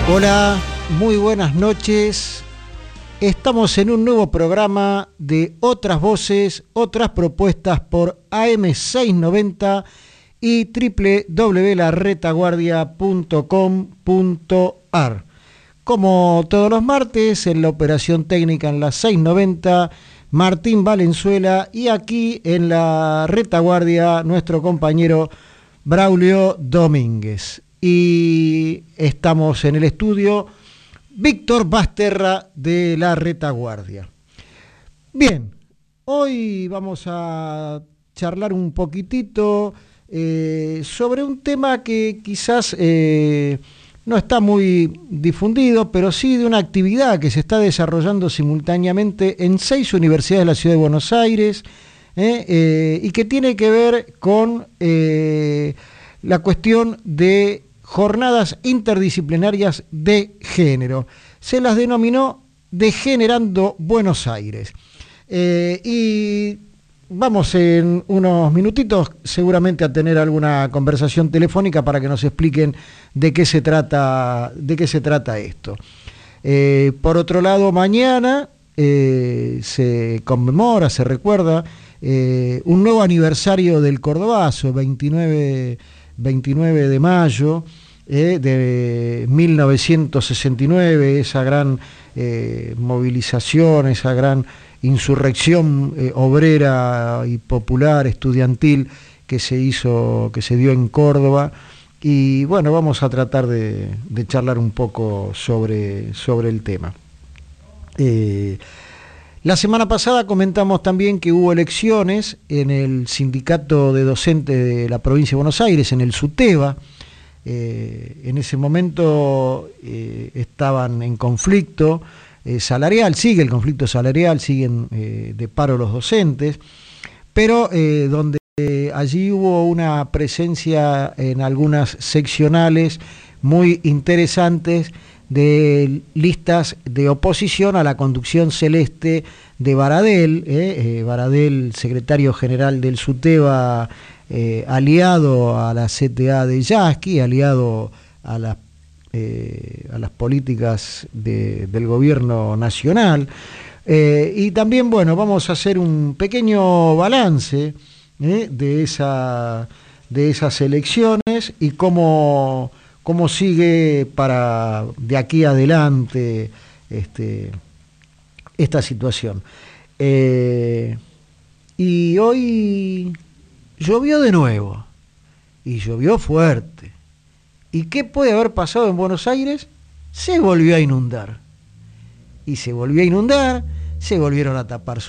Hola, muy buenas noches. Estamos en un nuevo programa de Otras Voces, Otras Propuestas por AM690 y www.laretaguardia.com.ar. Como todos los martes, en la operación técnica en la 690, Martín Valenzuela, y aquí en la retaguardia nuestro compañero Braulio Domínguez. Y estamos en el estudio Víctor Basterra de la retaguardia. Bien, hoy vamos a charlar un poquitito sobre un tema que quizás no está muy difundido, pero sí de una actividad que se está desarrollando simultáneamente en 6 universidades de la Ciudad de Buenos Aires, y que tiene que ver con la cuestión de jornadas interdisciplinarias de género. Se las denominó Degenerando Buenos Aires. Y vamos en unos minutitos seguramente a tener alguna conversación telefónica para que nos expliquen de qué se trata esto. Por otro lado, mañana se conmemora, se recuerda un nuevo aniversario del Cordobazo, 29 de mayo de 1969, esa gran movilización, esa gran insurrección obrera y popular, estudiantil, que se dio en Córdoba. Y bueno, vamos a tratar de charlar un poco sobre el tema. La semana pasada comentamos también que hubo elecciones en el sindicato de docentes de la provincia de Buenos Aires, en el SUTEBA. En ese momento estaban en conflicto salarial, sigue el conflicto salarial, siguen de paro los docentes, pero donde allí hubo una presencia en algunas seccionales muy interesantes de listas de oposición a la conducción celeste de Baradel, Baradel, secretario general del SUTEBA, aliado a la CTA de Yasky, aliado a las políticas del gobierno nacional. Y también, bueno, vamos a hacer un pequeño balance de esas elecciones y cómo sigue para de aquí adelante esta situación. Y hoy llovió de nuevo, y llovió fuerte. ¿Y qué puede haber pasado en Buenos Aires? Se volvió a inundar. Y se volvió a inundar, se volvieron a tapar